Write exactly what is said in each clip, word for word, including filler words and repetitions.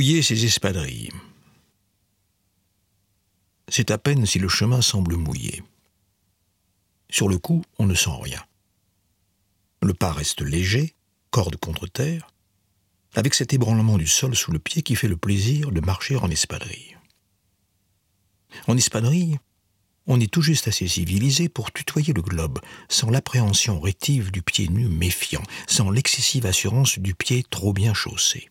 Mouiller ses espadrilles. C'est à peine si le chemin semble mouillé. Sur le coup, on ne sent rien. Le pas reste léger, corde contre terre, avec cet ébranlement du sol sous le pied qui fait le plaisir de marcher en espadrille. En espadrille, on est tout juste assez civilisé pour tutoyer le globe, sans l'appréhension rétive du pied nu méfiant, sans l'excessive assurance du pied trop bien chaussé.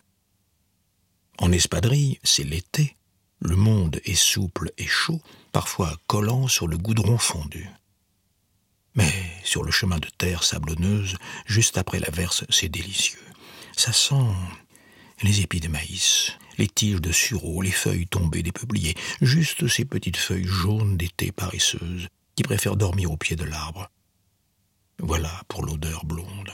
En espadrille, c'est l'été, le monde est souple et chaud, parfois collant sur le goudron fondu. Mais sur le chemin de terre sablonneuse, juste après l'averse, c'est délicieux. Ça sent les épis de maïs, les tiges de sureau, les feuilles tombées des peupliers, juste ces petites feuilles jaunes d'été paresseuses qui préfèrent dormir au pied de l'arbre. Voilà pour l'odeur blonde.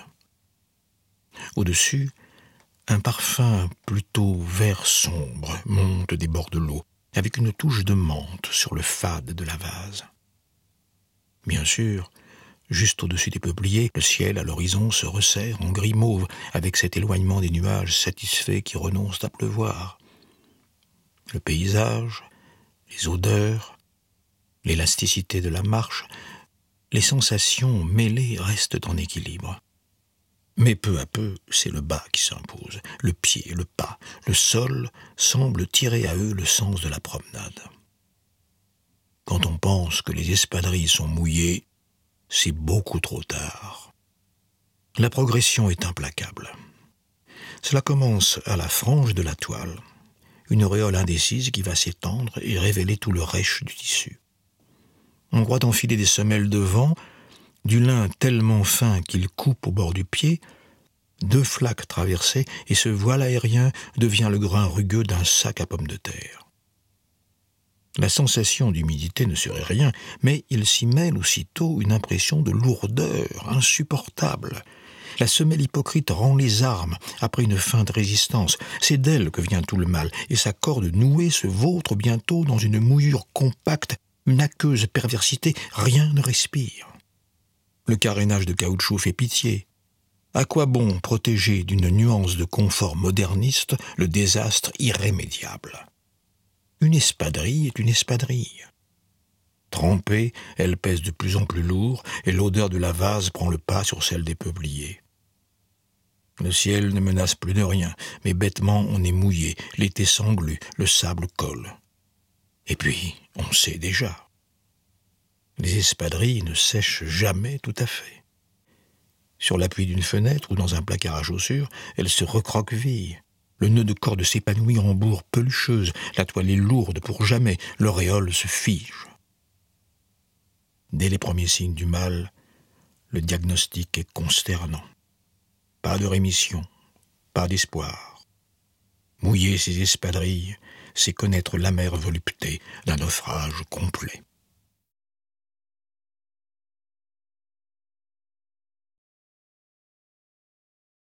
Au-dessus, un parfum plutôt vert sombre monte des bords de l'eau, avec une touche de menthe sur le fade de la vase. Bien sûr, juste au-dessus des peupliers, le ciel à l'horizon se resserre en gris mauve, avec cet éloignement des nuages satisfaits qui renoncent à pleuvoir. Le paysage, les odeurs, l'élasticité de la marche, les sensations mêlées restent en équilibre. Mais peu à peu, c'est le bas qui s'impose. Le pied, le pas, le sol semblent tirer à eux le sens de la promenade. Quand on pense que les espadrilles sont mouillées, c'est beaucoup trop tard. La progression est implacable. Cela commence à la frange de la toile, une auréole indécise qui va s'étendre et révéler tout le rêche du tissu. On croit enfiler des semelles de vent, du lin tellement fin qu'il coupe au bord du pied, deux flaques traversées et ce voile aérien devient le grain rugueux d'un sac à pommes de terre. La sensation d'humidité ne serait rien, mais il s'y mêle aussitôt une impression de lourdeur insupportable. La semelle hypocrite rend les armes après une feinte résistance. C'est d'elle que vient tout le mal, et sa corde nouée se vautre bientôt dans une mouillure compacte, une aqueuse perversité, rien ne respire. Le carénage de caoutchouc fait pitié. À quoi bon protéger d'une nuance de confort moderniste le désastre irrémédiable ? Une espadrille est une espadrille. Trempée, elle pèse de plus en plus lourd, et l'odeur de la vase prend le pas sur celle des peupliers. Le ciel ne menace plus de rien, mais bêtement on est mouillé, l'été s'englue, le sable colle. Et puis, on sait déjà. Les espadrilles ne sèchent jamais tout à fait. Sur l'appui d'une fenêtre ou dans un placard à chaussures, elles se recroquevillent. Le nœud de corde s'épanouit en bourre pelucheuse, la toile est lourde pour jamais, l'auréole se fige. Dès les premiers signes du mal, le diagnostic est consternant. Pas de rémission, pas d'espoir. Mouiller ses espadrilles, c'est connaître l'amère volupté d'un naufrage complet.